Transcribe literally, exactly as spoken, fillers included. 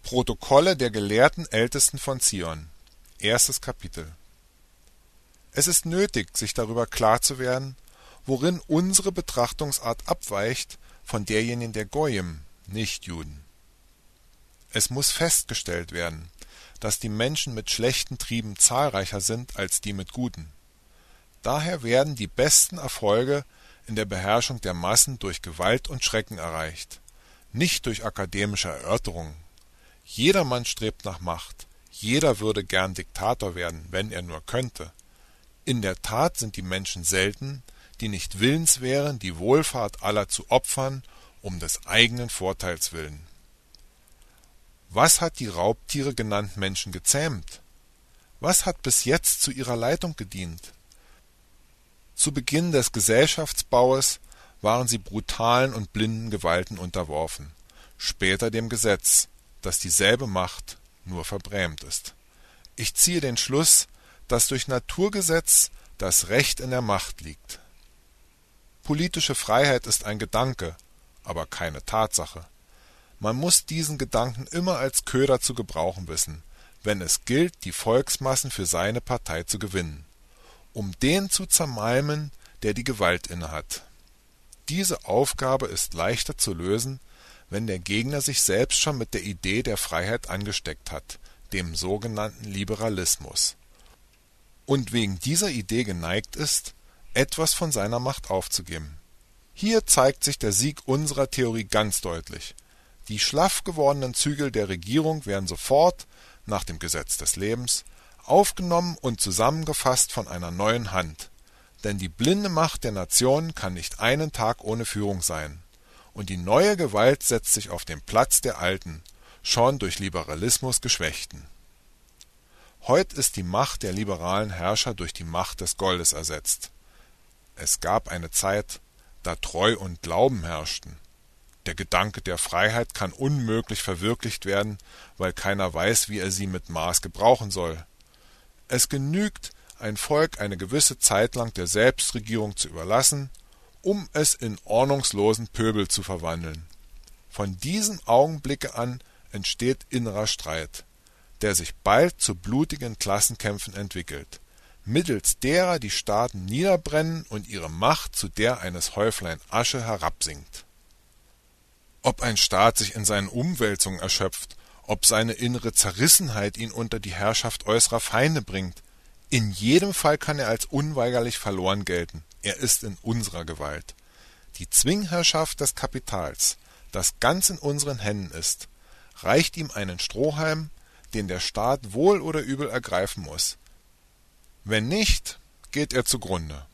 Protokolle der gelehrten Ältesten von Zion. Erstes Kapitel. Es ist nötig, sich darüber klar zu werden, worin unsere Betrachtungsart abweicht von derjenigen der Goyim, Nichtjuden. Es muss festgestellt werden, dass die Menschen mit schlechten Trieben zahlreicher sind als die mit guten. Daher werden die besten Erfolge in der Beherrschung der Massen durch Gewalt und Schrecken erreicht, nicht durch akademische Erörterungen. Jedermann strebt nach Macht, jeder würde gern Diktator werden, wenn er nur könnte. In der Tat sind die Menschen selten, die nicht willens wären, die Wohlfahrt aller zu opfern, um des eigenen Vorteils willen. Was hat die Raubtiere genannt Menschen gezähmt? Was hat bis jetzt zu ihrer Leitung gedient? Zu Beginn des Gesellschaftsbaues waren sie brutalen und blinden Gewalten unterworfen, später dem Gesetz, das dieselbe Macht nur verbrämt ist. Ich ziehe den Schluss, dass durch Naturgesetz das Recht in der Macht liegt. Politische Freiheit ist ein Gedanke, aber keine Tatsache. Man muss diesen Gedanken immer als Köder zu gebrauchen wissen, wenn es gilt, die Volksmassen für seine Partei zu gewinnen, um den zu zermalmen, der die Gewalt innehat. Diese Aufgabe ist leichter zu lösen, wenn der Gegner sich selbst schon mit der Idee der Freiheit angesteckt hat, dem sogenannten Liberalismus, und wegen dieser Idee geneigt ist, etwas von seiner Macht aufzugeben. Hier zeigt sich der Sieg unserer Theorie ganz deutlich. Die schlaff gewordenen Zügel der Regierung werden sofort, nach dem Gesetz des Lebens, aufgenommen und zusammengefasst von einer neuen Hand. Denn die blinde Macht der Nation kann nicht einen Tag ohne Führung sein. Und die neue Gewalt setzt sich auf den Platz der alten, schon durch Liberalismus geschwächten. Heut ist die Macht der liberalen Herrscher durch die Macht des Goldes ersetzt. Es gab eine Zeit, da Treu und Glauben herrschten. Der Gedanke der Freiheit kann unmöglich verwirklicht werden, weil keiner weiß, wie er sie mit Maß gebrauchen soll. Es genügt, ein Volk eine gewisse Zeit lang der Selbstregierung zu überlassen, um es in ordnungslosen Pöbel zu verwandeln. Von diesem Augenblicke an entsteht innerer Streit, der sich bald zu blutigen Klassenkämpfen entwickelt, mittels derer die Staaten niederbrennen und ihre Macht zu der eines Häuflein Asche herabsinkt. Ob ein Staat sich in seinen Umwälzungen erschöpft, ob seine innere Zerrissenheit ihn unter die Herrschaft äußerer Feinde bringt, in jedem Fall kann er als unweigerlich verloren gelten. Er ist in unserer Gewalt. Die Zwingherrschaft des Kapitals, das ganz in unseren Händen ist, reicht ihm einen Strohhalm, den der Staat wohl oder übel ergreifen muss. Wenn nicht, geht er zugrunde.